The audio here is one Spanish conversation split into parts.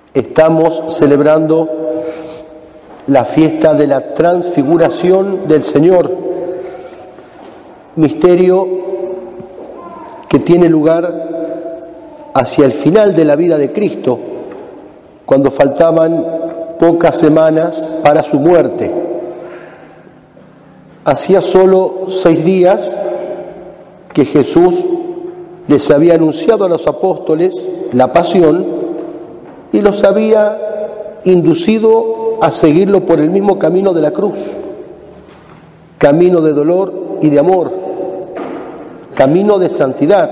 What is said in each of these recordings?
Estamos celebrando la fiesta de la transfiguración del Señor, misterio que tiene lugar hacia el final de la vida de Cristo, cuando faltaban pocas semanas para su muerte. Hacía solo 6 días que Jesús les había anunciado a los apóstoles la pasión y los había inducido a seguirlo por el mismo camino de la cruz, camino de dolor y de amor, camino de santidad.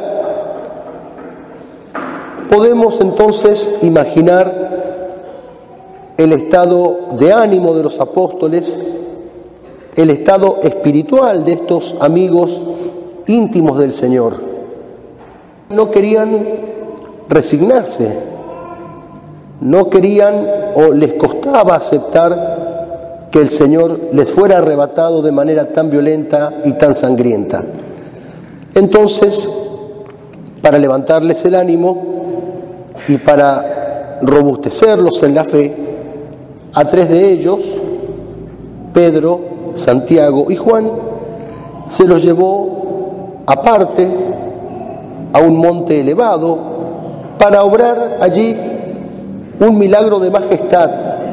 Podemos entonces imaginar el estado de ánimo de los apóstoles, el estado espiritual de estos amigos íntimos del Señor. No querían resignarse, no querían o les costaba aceptar que el Señor les fuera arrebatado de manera tan violenta y tan sangrienta. Entonces, para levantarles el ánimo y para robustecerlos en la fe, a 3 de ellos, Pedro, Santiago y Juan, se los llevó aparte a un monte elevado para obrar allí un milagro de majestad,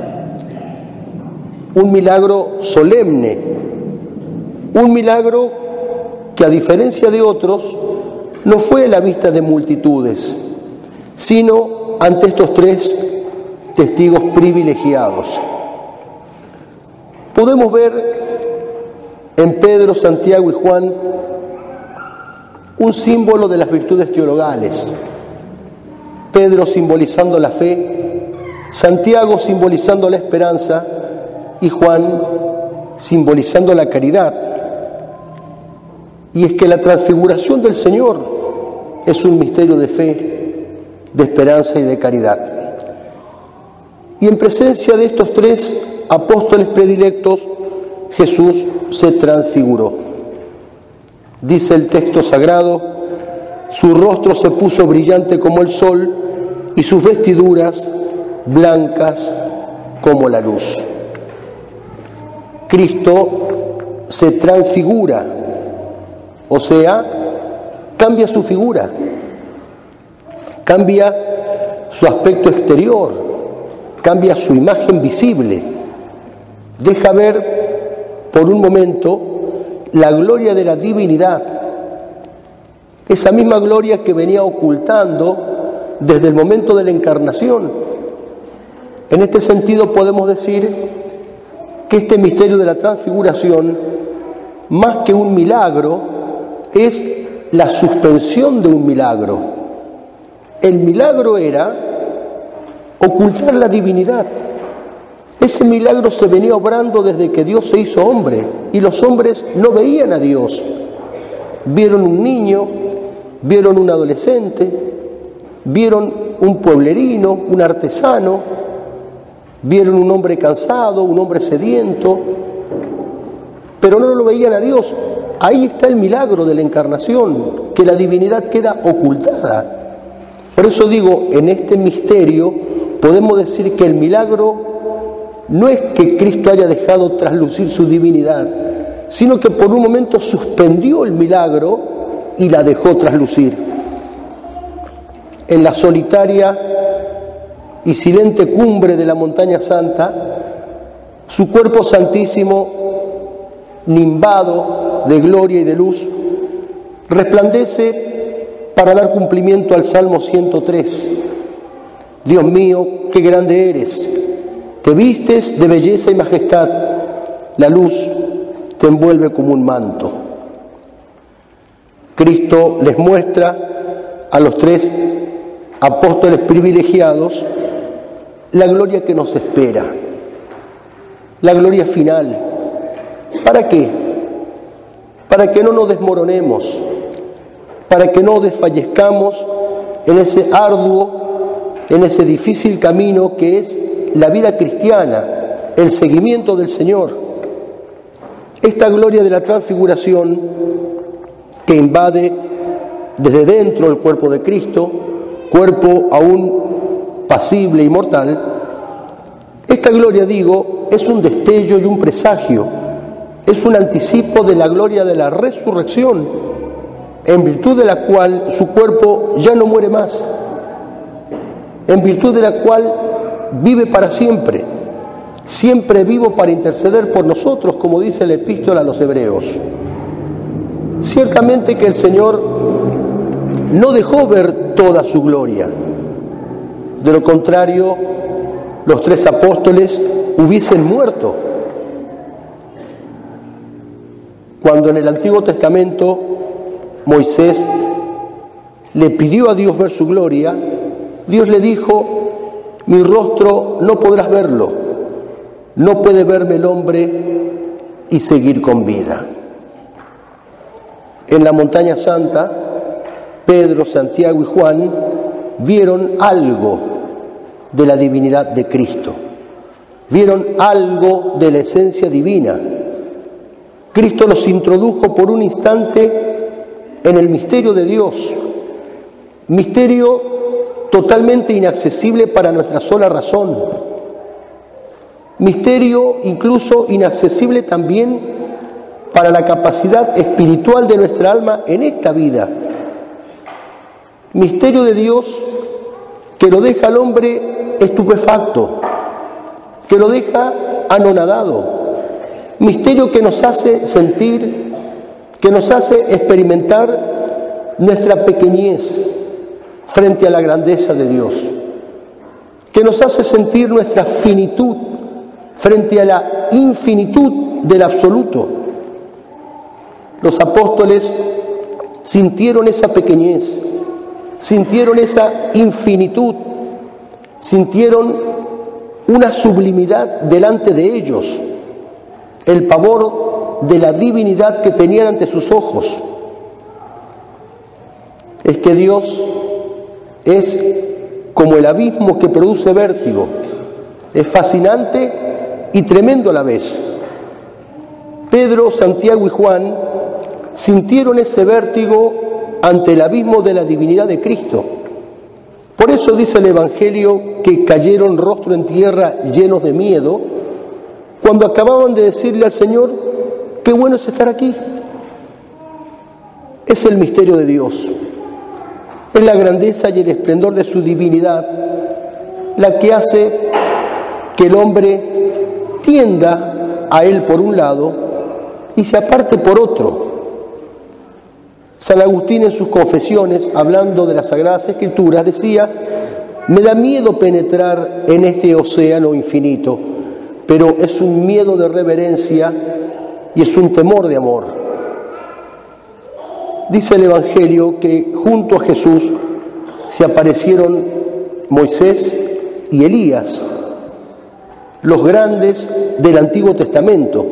un milagro solemne, un milagro que, a diferencia de otros, no fue a la vista de multitudes, sino ante estos 3 testigos privilegiados. Podemos ver en Pedro, Santiago y Juan un símbolo de las virtudes teologales. Pedro simbolizando la fe, Santiago simbolizando la esperanza y Juan simbolizando la caridad. Y es que la transfiguración del Señor es un misterio de fe, de esperanza y de caridad. Y en presencia de estos 3 apóstoles predilectos, Jesús se transfiguró. Dice el texto sagrado: su rostro se puso brillante como el sol y sus vestiduras blancas como la luz. Cristo se transfigura, o sea, cambia su figura, cambia su aspecto exterior, cambia su imagen visible, deja ver por un momento la gloria de la divinidad, esa misma gloria que venía ocultando desde el momento de la encarnación. En este sentido podemos decir que este misterio de la transfiguración, más que un milagro, es la suspensión de un milagro. El milagro era ocultar la divinidad. Ese milagro se venía obrando desde que Dios se hizo hombre y los hombres no veían a Dios. Vieron un niño, vieron un adolescente, vieron un pueblerino, un artesano, vieron un hombre cansado, un hombre sediento, pero no lo veían a Dios. Ahí está el milagro de la encarnación, que la divinidad queda ocultada. Por eso digo, en este misterio podemos decir que el milagro no es que Cristo haya dejado traslucir su divinidad, sino que por un momento suspendió el milagro y la dejó traslucir. En la solitaria y silente cumbre de la montaña santa, su cuerpo santísimo, nimbado de gloria y de luz, resplandece para dar cumplimiento al Salmo 103. Dios mío, qué grande eres, te vistes de belleza y majestad, la luz te envuelve como un manto. Cristo les muestra a los 3 apóstoles privilegiados la gloria que nos espera, la gloria final. ¿Para qué? Para que no nos desmoronemos, para que no desfallezcamos en ese arduo, en ese difícil camino que es la vida cristiana, el seguimiento del Señor. Esta gloria de la transfiguración que invade desde dentro el cuerpo de Cristo, cuerpo aún pasible y mortal, esta gloria, digo, es un destello y un presagio, es un anticipo de la gloria de la resurrección, en virtud de la cual su cuerpo ya no muere más, en virtud de la cual vive para siempre, siempre vivo para interceder por nosotros, como dice la epístola a los Hebreos. Ciertamente que el Señor no dejó ver toda su gloria. De lo contrario, los 3 apóstoles hubiesen muerto. Cuando en el Antiguo Testamento Moisés le pidió a Dios ver su gloria, Dios le dijo: mi rostro no podrás verlo, no puede verme el hombre y seguir con vida. En la montaña santa, Pedro, Santiago y Juan vieron algo de la divinidad de Cristo, vieron algo de la esencia divina. Cristo los introdujo por un instante en el misterio de Dios, misterio totalmente inaccesible para nuestra sola razón, misterio incluso inaccesible también para la capacidad espiritual de nuestra alma en esta vida. Misterio de Dios que lo deja al hombre estupefacto, que lo deja anonadado. Misterio que nos hace sentir, que nos hace experimentar nuestra pequeñez frente a la grandeza de Dios, que nos hace sentir nuestra finitud frente a la infinitud del absoluto. Los apóstoles sintieron esa pequeñez, sintieron esa infinitud, sintieron una sublimidad delante de ellos, el pavor de la divinidad que tenían ante sus ojos. Es que Dios es como el abismo que produce vértigo, es fascinante y tremendo a la vez. Pedro, Santiago y Juan sintieron ese vértigo ante el abismo de la divinidad de Cristo. Por eso dice el Evangelio que cayeron rostro en tierra llenos de miedo cuando acababan de decirle al Señor: qué bueno es estar aquí. Es el misterio de Dios, es la grandeza y el esplendor de su divinidad la que hace que el hombre tienda a Él por un lado y se aparte por otro. San Agustín en sus confesiones, hablando de las Sagradas Escrituras, decía: me da miedo penetrar en este océano infinito, pero es un miedo de reverencia y es un temor de amor. Dice el Evangelio que junto a Jesús se aparecieron Moisés y Elías, los grandes del Antiguo Testamento.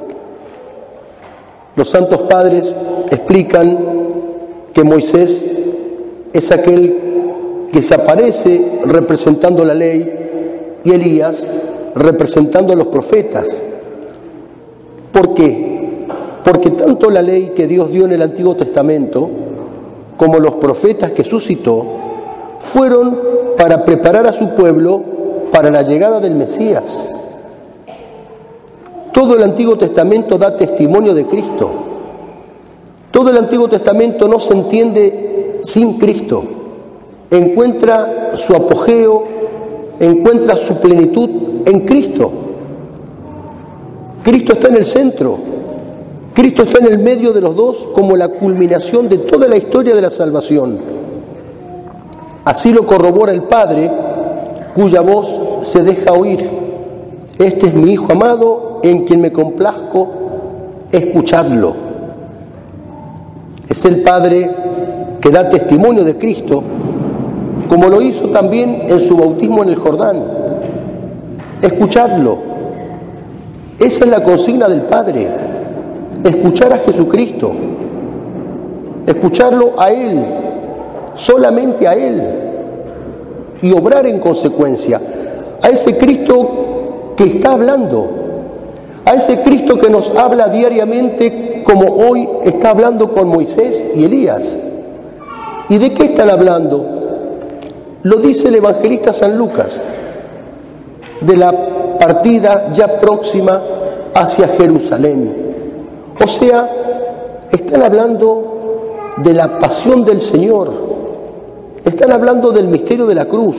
Los santos padres explican que Moisés es aquel que se aparece representando la ley y Elías representando a los profetas. ¿Por qué? Porque tanto la ley que Dios dio en el Antiguo Testamento como los profetas que suscitó fueron para preparar a su pueblo para la llegada del Mesías. Todo el Antiguo Testamento da testimonio de Cristo. Todo el Antiguo Testamento no se entiende sin Cristo. Encuentra su apogeo, encuentra su plenitud en Cristo. Cristo está en el centro. Cristo está en el medio de los dos como la culminación de toda la historia de la salvación. Así lo corrobora el Padre, cuya voz se deja oír. Este es mi Hijo amado, en quien me complazco, escuchadlo. Es el Padre que da testimonio de Cristo, como lo hizo también en su bautismo en el Jordán. Escuchadlo. Esa es la consigna del Padre, escuchar a Jesucristo, escucharlo a Él, solamente a Él, y obrar en consecuencia, a ese Cristo que está hablando, a ese Cristo que nos habla diariamente como hoy está hablando con Moisés y Elías. ¿Y de qué están hablando? Lo dice el evangelista San Lucas, de la partida ya próxima hacia Jerusalén. O sea, están hablando de la pasión del Señor, están hablando del misterio de la cruz,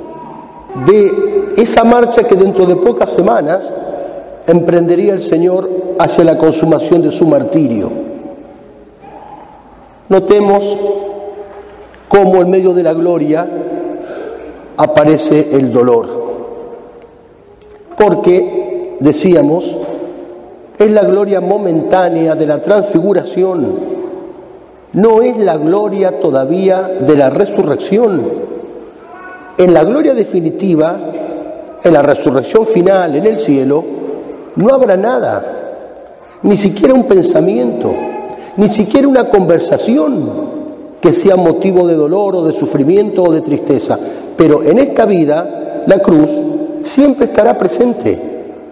de esa marcha que dentro de pocas semanas emprendería el Señor hacia la consumación de su martirio. Notemos cómo en medio de la gloria aparece el dolor, porque, decíamos, es la gloria momentánea de la transfiguración, no es la gloria todavía de la resurrección. En la gloria definitiva, en la resurrección final, en el cielo, no habrá nada, ni siquiera un pensamiento, ni siquiera una conversación que sea motivo de dolor o de sufrimiento o de tristeza. Pero en esta vida, la cruz siempre estará presente.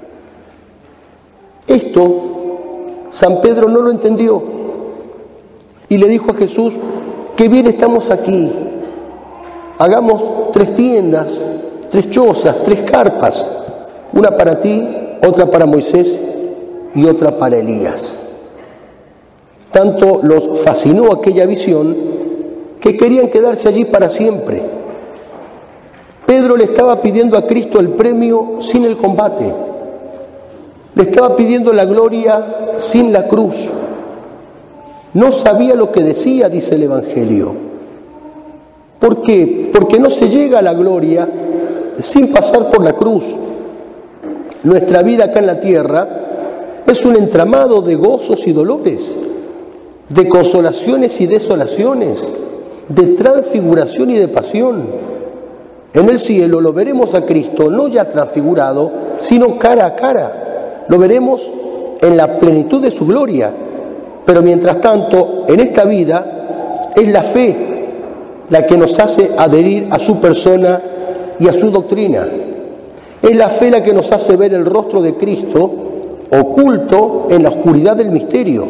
Esto San Pedro no lo entendió y le dijo a Jesús: qué bien estamos aquí, hagamos 3 tiendas, 3 chozas, 3 carpas, una para ti, otra para Moisés y otra para Elías. Tanto los fascinó aquella visión que querían quedarse allí para siempre. Pedro le estaba pidiendo a Cristo el premio sin el combate, le estaba pidiendo la gloria sin la cruz. No sabía lo que decía, dice el Evangelio. ¿Por qué? Porque no se llega a la gloria sin pasar por la cruz. Nuestra vida acá en la tierra es un entramado de gozos y dolores, de consolaciones y desolaciones, de transfiguración y de pasión. En el cielo lo veremos a Cristo no ya transfigurado, sino cara a cara. Lo veremos en la plenitud de su gloria. Pero mientras tanto, en esta vida, es la fe la que nos hace adherir a su persona y a su doctrina. Es la fe la que nos hace ver el rostro de Cristo oculto en la oscuridad del misterio.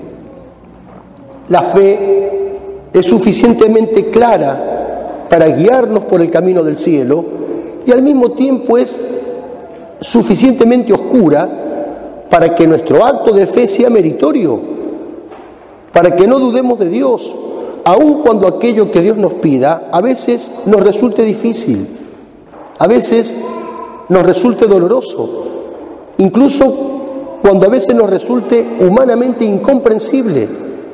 La fe es suficientemente clara para guiarnos por el camino del cielo y al mismo tiempo es suficientemente oscura para que nuestro acto de fe sea meritorio, para que no dudemos de Dios, aun cuando aquello que Dios nos pida a veces nos resulte difícil, a veces nos resulte doloroso, incluso cuando a veces nos resulte humanamente incomprensible.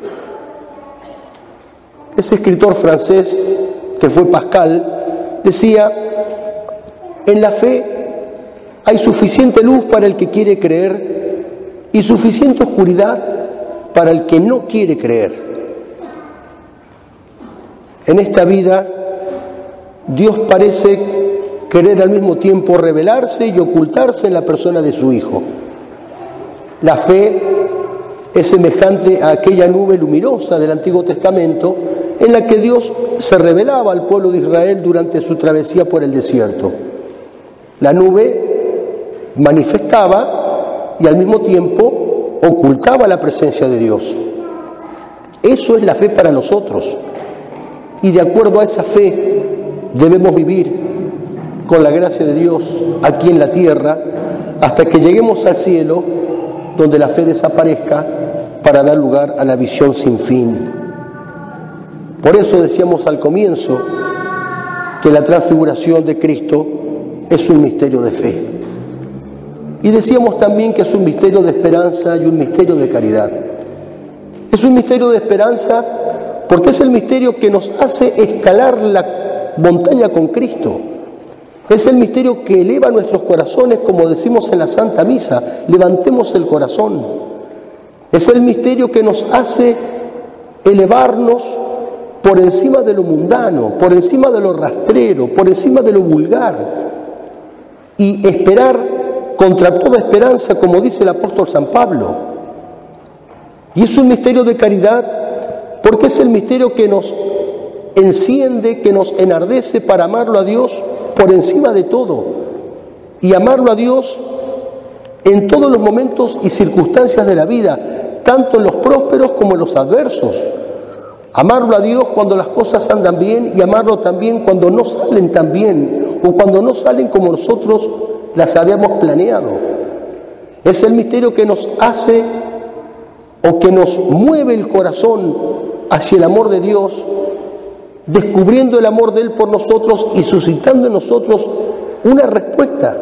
Ese escritor francés, que fue Pascal, decía: en la fe hay suficiente luz para el que quiere creer y suficiente oscuridad para el que no quiere creer. En esta vida, Dios parece querer al mismo tiempo revelarse y ocultarse en la persona de su Hijo. La fe es semejante a aquella nube luminosa del Antiguo Testamento en la que Dios se revelaba al pueblo de Israel durante su travesía por el desierto. La nube manifestaba y al mismo tiempo ocultaba la presencia de Dios. Eso es la fe para nosotros. Y de acuerdo a esa fe debemos vivir con la gracia de Dios aquí en la tierra hasta que lleguemos al cielo, donde la fe desaparezca para dar lugar a la visión sin fin. Por eso decíamos al comienzo que la transfiguración de Cristo es un misterio de fe. Y decíamos también que es un misterio de esperanza y un misterio de caridad. Es un misterio de esperanza porque es el misterio que nos hace escalar la montaña con Cristo. Es el misterio que eleva nuestros corazones, como decimos en la Santa Misa: levantemos el corazón. Es el misterio que nos hace elevarnos por encima de lo mundano, por encima de lo rastrero, por encima de lo vulgar, y esperar contra toda esperanza, como dice el apóstol San Pablo. Y es un misterio de caridad porque es el misterio que nos enciende, que nos enardece para amarlo a Dios por encima de todo, y amarlo a Dios en todos los momentos y circunstancias de la vida, tanto en los prósperos como en los adversos, Amarlo a Dios cuando las cosas andan bien y amarlo también cuando no salen tan bien o cuando no salen como nosotros las habíamos planeado. Es el misterio que nos hace o que nos mueve el corazón hacia el amor de Dios, descubriendo el amor de Él por nosotros y suscitando en nosotros una respuesta.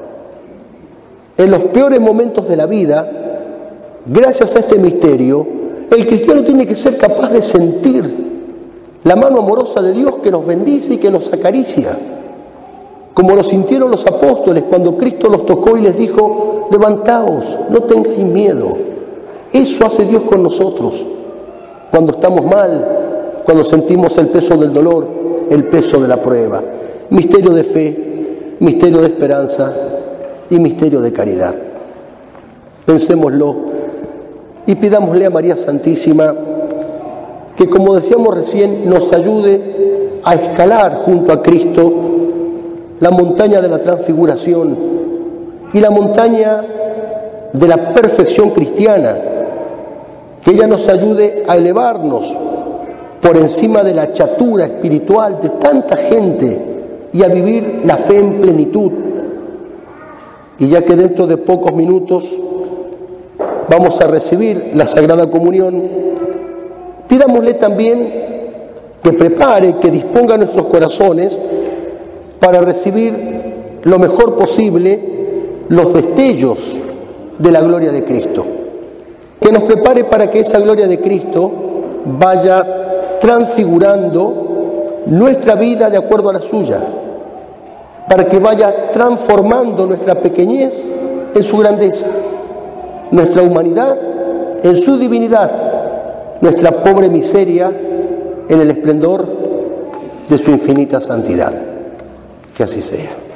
En los peores momentos de la vida, gracias a este misterio, el cristiano tiene que ser capaz de sentir la mano amorosa de Dios que nos bendice y que nos acaricia, como lo sintieron los apóstoles cuando Cristo los tocó y les dijo: levantaos, no tengáis miedo. Eso hace Dios con nosotros cuando estamos mal, cuando sentimos el peso del dolor, el peso de la prueba. Misterio de fe, misterio de esperanza y misterio de caridad. Pensémoslo y pidámosle a María Santísima que, como decíamos recién, nos ayude a escalar junto a Cristo la montaña de la transfiguración y la montaña de la perfección cristiana, que ella nos ayude a elevarnos por encima de la chatura espiritual de tanta gente y a vivir la fe en plenitud. Y ya que dentro de pocos minutos vamos a recibir la Sagrada Comunión, pidámosle también que prepare, que disponga nuestros corazones para recibir lo mejor posible los destellos de la gloria de Cristo. Que nos prepare para que esa gloria de Cristo vaya transfigurando nuestra vida de acuerdo a la suya, para que vaya transformando nuestra pequeñez en su grandeza, nuestra humanidad en su divinidad, nuestra pobre miseria en el esplendor de su infinita santidad. Que así sea.